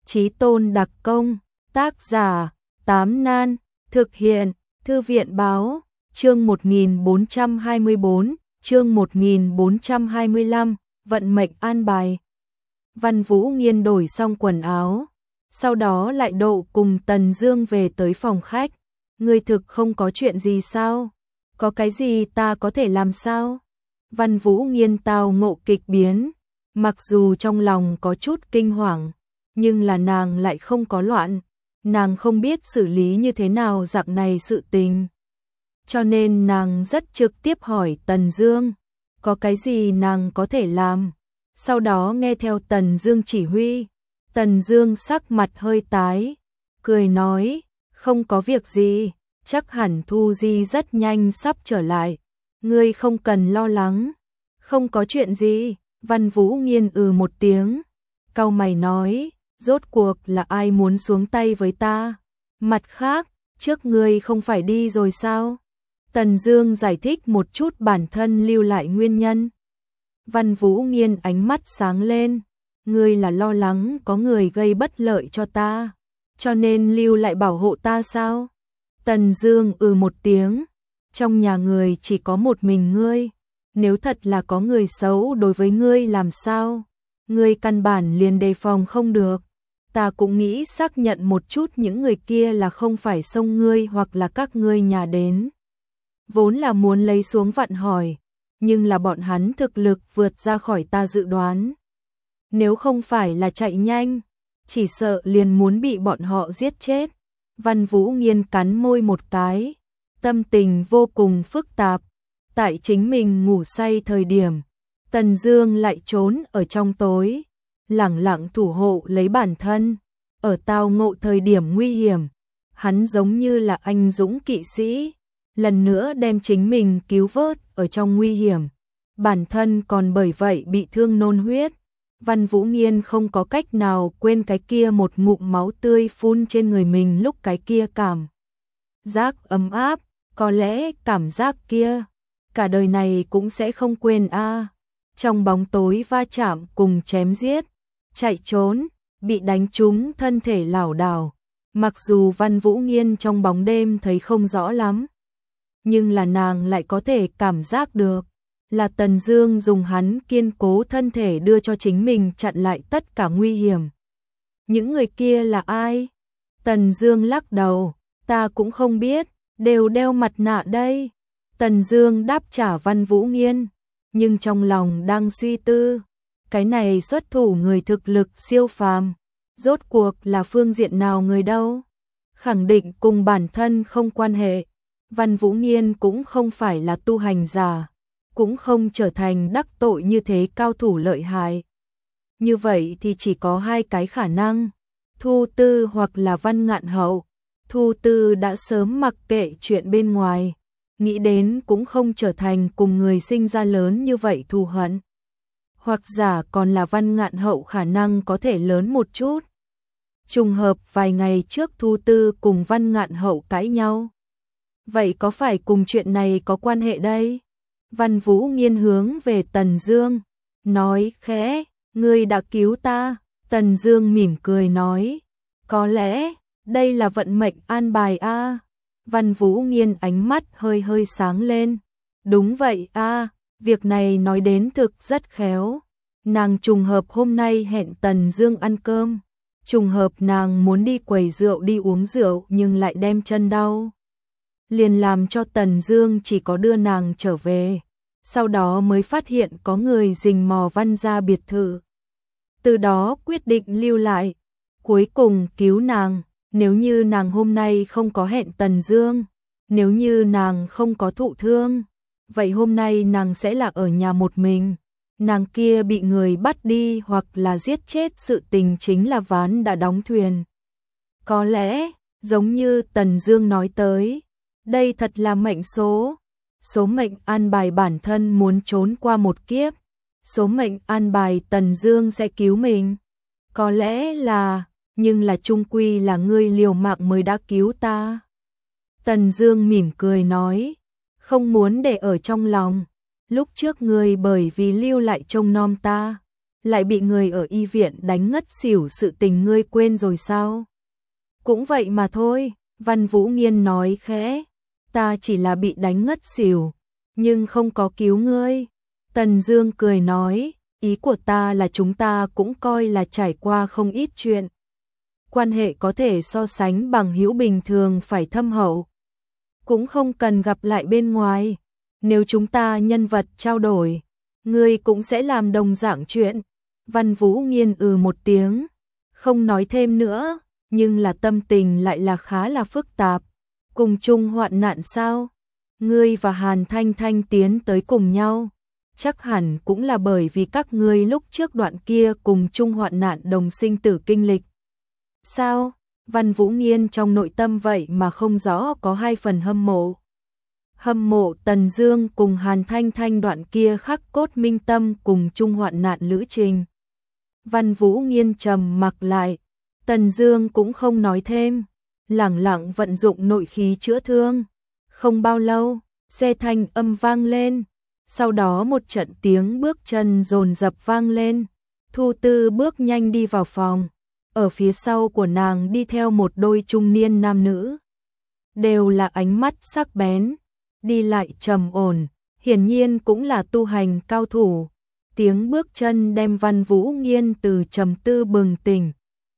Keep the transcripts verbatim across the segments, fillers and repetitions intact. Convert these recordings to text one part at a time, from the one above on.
Chí tôn đặc công, tác giả, Tám Nan, thực hiện, Thư viện báo, chương một nghìn bốn trăm hai mươi bốn, chương một nghìn bốn trăm hai mươi lăm, vận mệnh an bài. Văn Vũ Nghiên đổi xong quần áo, sau đó lại độ cùng Tần Dương về tới phòng khách. Ngươi thực không có chuyện gì sao? Có cái gì ta có thể làm sao? Văn Vũ Nghiên tao ngộ kịch biến, mặc dù trong lòng có chút kinh hoàng, nhưng là nàng lại không có loạn, nàng không biết xử lý như thế nào dạng này sự tình. Cho nên nàng rất trực tiếp hỏi Tần Dương, có cái gì nàng có thể làm? Sau đó nghe theo Tần Dương chỉ huy. Tần Dương sắc mặt hơi tái, cười nói, không có việc gì, chắc hẳn Thu Di rất nhanh sắp trở lại, ngươi không cần lo lắng. Không có chuyện gì. Văn Vũ Nghiên ừ một tiếng, cau mày nói, rốt cuộc là ai muốn xuống tay với ta? Mặt khác, trước ngươi không phải đi rồi sao? Tần Dương giải thích một chút bản thân lưu lại nguyên nhân. Văn Vũ Nghiên ánh mắt sáng lên, ngươi là lo lắng có người gây bất lợi cho ta, cho nên lưu lại bảo hộ ta sao? Tần Dương ừ một tiếng, trong nhà người chỉ có một mình ngươi, nếu thật là có người xấu đối với ngươi làm sao? Ngươi căn bản liền đề phòng không được. Ta cũng nghĩ xác nhận một chút những người kia là không phải xông ngươi hoặc là các ngươi nhà đến. Vốn là muốn lấy xuống vặn hỏi, nhưng là bọn hắn thực lực vượt ra khỏi ta dự đoán. Nếu không phải là chạy nhanh, chỉ sợ liền muốn bị bọn họ giết chết. Văn Vũ Nghiên cắn môi một cái, tâm tình vô cùng phức tạp. Tại chính mình ngủ say thời điểm, Tần Dương lại trốn ở trong tối, lẳng lặng thủ hộ lấy bản thân. Ở tao ngộ thời điểm nguy hiểm, hắn giống như là anh dũng kỵ sĩ, lần nữa đem chính mình cứu vớt ở trong nguy hiểm. Bản thân còn bởi vậy bị thương nôn huyết. Văn Vũ Nghiên không có cách nào quên cái kia một ngụm máu tươi phun trên người mình lúc cái kia cảm giác ấm áp, có lẽ cảm giác kia cả đời này cũng sẽ không quên a. À. Trong bóng tối va chạm cùng chém giết, chạy trốn, bị đánh trúng thân thể lảo đảo. Mặc dù Văn Vũ Nghiên trong bóng đêm thấy không rõ lắm, nhưng là nàng lại có thể cảm giác được, là Tần Dương dùng hắn kiên cố thân thể đưa cho chính mình chặn lại tất cả nguy hiểm. Những người kia là ai? Tần Dương lắc đầu, ta cũng không biết, đều đeo mặt nạ đây. Tần Dương đáp trả Văn Vũ Nghiên, nhưng trong lòng đang suy tư, cái này xuất thủ người thực lực siêu phàm, rốt cuộc là phương diện nào người đâu? Khẳng định cùng bản thân không quan hệ. Văn Vũ Nghiên cũng không phải là tu hành giả, cũng không trở thành đắc tội như thế cao thủ lợi hại. Như vậy thì chỉ có hai cái khả năng, Thu Tư hoặc là Văn Ngạn Hậu. Thu Tư đã sớm mặc kệ chuyện bên ngoài, nghĩ đến cũng không trở thành cùng người sinh ra lớn như vậy thù hận. Hoặc giả còn là Văn Ngạn Hậu khả năng có thể lớn một chút. Trùng hợp vài ngày trước Thu Tư cùng Văn Ngạn Hậu cãi nhau. Vậy có phải cùng chuyện này có quan hệ đây? Văn Vũ Nghiên hướng về Tần Dương, nói khẽ, ngươi đã cứu ta. Tần Dương mỉm cười nói, có lẽ đây là vận mệnh an bài a. À. Văn Vũ Nghiên ánh mắt hơi hơi sáng lên, đúng vậy a, à, việc này nói đến thực rất khéo. Nàng trùng hợp hôm nay hẹn Tần Dương ăn cơm, trùng hợp nàng muốn đi quầy rượu đi uống rượu nhưng lại đem chân đau, liền làm cho Tần Dương chỉ có đưa nàng trở về. Sau đó mới phát hiện có người rình mò Văn gia biệt thự. Từ đó quyết định lưu lại, cuối cùng cứu nàng. Nếu như nàng hôm nay không có hẹn Tần Dương, nếu như nàng không có thụ thương, vậy hôm nay nàng sẽ là ở nhà một mình. Nàng kia bị người bắt đi hoặc là giết chết, sự tình chính là ván đã đóng thuyền. Có lẽ, giống như Tần Dương nói tới, đây thật là mệnh số. Số mệnh an bài bản thân muốn trốn qua một kiếp, số mệnh an bài Tần Dương sẽ cứu mình. Có lẽ là, nhưng là chung quy là ngươi liều mạng mới đã cứu ta. Tần Dương mỉm cười nói, không muốn để ở trong lòng. Lúc trước ngươi bởi vì lưu lại trông nom ta, lại bị người ở y viện đánh ngất xỉu, sự tình ngươi quên rồi sao? Cũng vậy mà thôi, Văn Vũ Nghiên nói khẽ, ta chỉ là bị đánh ngất xỉu, nhưng không có cứu ngươi. Tần Dương cười nói, ý của ta là chúng ta cũng coi là trải qua không ít chuyện. Quan hệ có thể so sánh bằng hữu bình thường phải thâm hậu. Cũng không cần gặp lại bên ngoài. Nếu chúng ta nhân vật trao đổi, ngươi cũng sẽ làm đồng dạng chuyện. Văn Vũ Nghiên ừ một tiếng, không nói thêm nữa, nhưng là tâm tình lại là khá là phức tạp. Cùng chung hoạn nạn sao? Ngươi và Hàn Thanh Thanh tiến tới cùng nhau, chắc hẳn cũng là bởi vì các ngươi lúc trước đoạn kia cùng chung hoạn nạn đồng sinh tử kinh lịch. Sao? Văn Vũ Nghiên trong nội tâm vậy mà không rõ có hai phần hâm mộ. Hâm mộ Tần Dương cùng Hàn Thanh Thanh đoạn kia khắc cốt minh tâm cùng chung hoạn nạn lữ trình. Văn Vũ Nghiên trầm mặc lại, Tần Dương cũng không nói thêm, lẳng lặng vận dụng nội khí chữa thương. Không bao lâu, xe thanh âm vang lên, sau đó một trận tiếng bước chân dồn dập vang lên. Thu Tư bước nhanh đi vào phòng, ở phía sau của nàng đi theo một đôi trung niên nam nữ, đều là ánh mắt sắc bén, đi lại trầm ổn, hiển nhiên cũng là tu hành cao thủ. Tiếng bước chân đem Văn Vũ Nghiên từ trầm tư bừng tỉnh.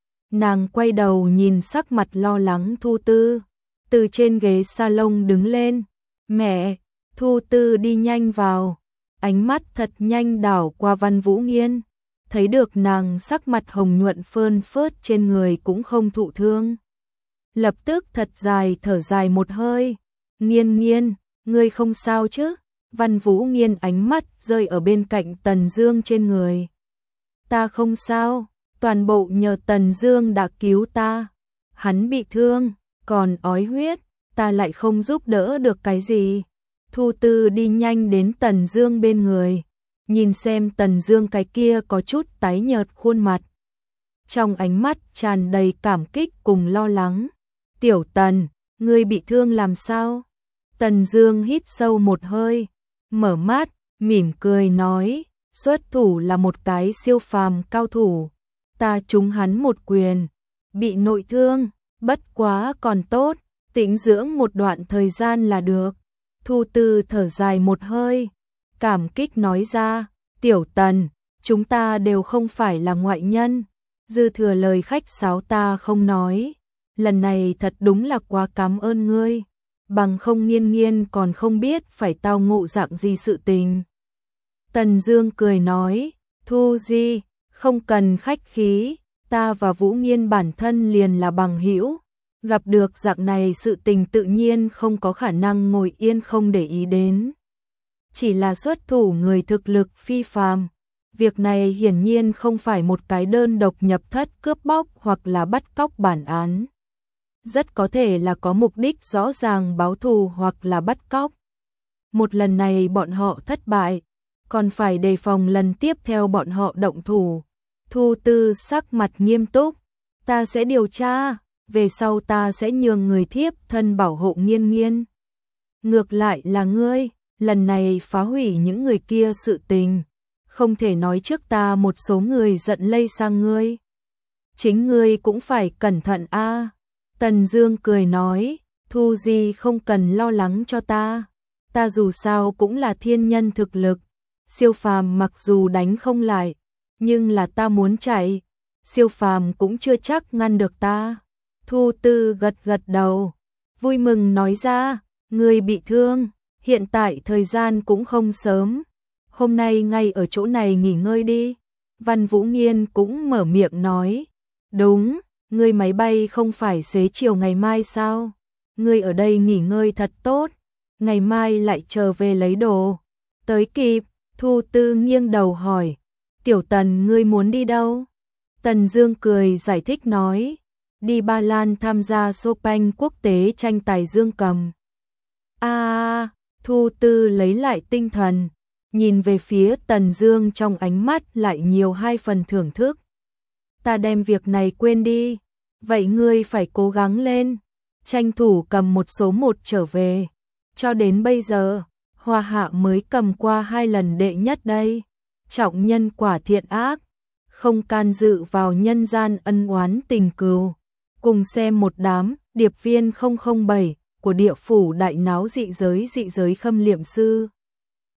Nàng quay đầu nhìn sắc mặt lo lắng Thu Tư, từ trên ghế salon đứng lên. Mẹ! Thu Tư đi nhanh vào, ánh mắt thật nhanh đảo qua Văn Vũ Nghiên, thấy được nàng sắc mặt hồng nhuận phơn phớt, trên người cũng không thụ thương. Lập tức thật dài thở dài một hơi. Nghiên Nghiên, ngươi không sao chứ? Văn Vũ Nghiên ánh mắt rơi ở bên cạnh Tần Dương trên người. Ta không sao, toàn bộ nhờ Tần Dương đã cứu ta. Hắn bị thương, còn ói huyết, ta lại không giúp đỡ được cái gì. Thu Tư đi nhanh đến Tần Dương bên người, nhìn xem Tần Dương cái kia có chút tái nhợt khuôn mặt, trong ánh mắt tràn đầy cảm kích cùng lo lắng. Tiểu Tần, ngươi bị thương làm sao? Tần Dương hít sâu một hơi, mở mắt, mỉm cười nói, xuất thủ là một cái siêu phàm cao thủ, ta trúng hắn một quyền, bị nội thương, bất quá còn tốt, tĩnh dưỡng một đoạn thời gian là được. Thu Tư thở dài một hơi, cảm kích nói ra, Tiểu Tần, chúng ta đều không phải là ngoại nhân, dư thừa lời khách sáo ta không nói, lần này thật đúng là quá cảm ơn ngươi, bằng không Nghiên Nghiên còn không biết phải tao ngộ dạng gì sự tình. Tần Dương cười nói, Thu Di, không cần khách khí, ta và Vũ Nghiên bản thân liền là bằng hữu, gặp được dạng này sự tình tự nhiên không có khả năng ngồi yên không để ý đến. Chỉ là xuất thủ người thực lực phi phàm, việc này hiển nhiên không phải một cái đơn độc nhập thất cướp bóc hoặc là bắt cóc bản án. Rất có thể là có mục đích rõ ràng báo thù hoặc là bắt cóc. Một lần này bọn họ thất bại, còn phải đề phòng lần tiếp theo bọn họ động thủ. Thu Tư sắc mặt nghiêm túc, ta sẽ điều tra, về sau ta sẽ nhường người thiếp thân bảo hộ Nghiên Nghiên. Ngược lại là ngươi, lần này phá hủy những người kia sự tình, không thể nói trước ta một số người giận lây sang ngươi. Chính ngươi cũng phải cẩn thận a. Tần Dương cười nói, Thu Di không cần lo lắng cho ta, ta dù sao cũng là thiên nhân thực lực, siêu phàm mặc dù đánh không lại, nhưng là ta muốn chạy, siêu phàm cũng chưa chắc ngăn được ta. Thu Tư gật gật đầu, vui mừng nói ra, ngươi bị thương, hiện tại thời gian cũng không sớm, hôm nay ngay ở chỗ này nghỉ ngơi đi. Văn Vũ Nghiên cũng mở miệng nói, đúng, ngươi máy bay không phải xế chiều ngày mai sao? Ngươi ở đây nghỉ ngơi thật tốt, ngày mai lại trở về lấy đồ. Tới kịp, Thu Tư nghiêng đầu hỏi, Tiểu Tần ngươi muốn đi đâu? Tần Dương cười giải thích nói, đi Ba Lan tham gia Chopin quốc tế tranh tài dương cầm. A, à, Thu Tư lấy lại tinh thần, nhìn về phía Tần Dương trong ánh mắt lại nhiều hai phần thưởng thức. Ta đem việc này quên đi, vậy ngươi phải cố gắng lên, tranh thủ cầm một số một trở về. Cho đến bây giờ, Hoa Hạ mới cầm qua hai lần đệ nhất đây. Trọng nhân quả thiện ác, không can dự vào nhân gian ân oán tình cừu. Cùng xem một đám điệp viên không không bảy của địa phủ đại náo dị giới dị giới khâm liệm sư.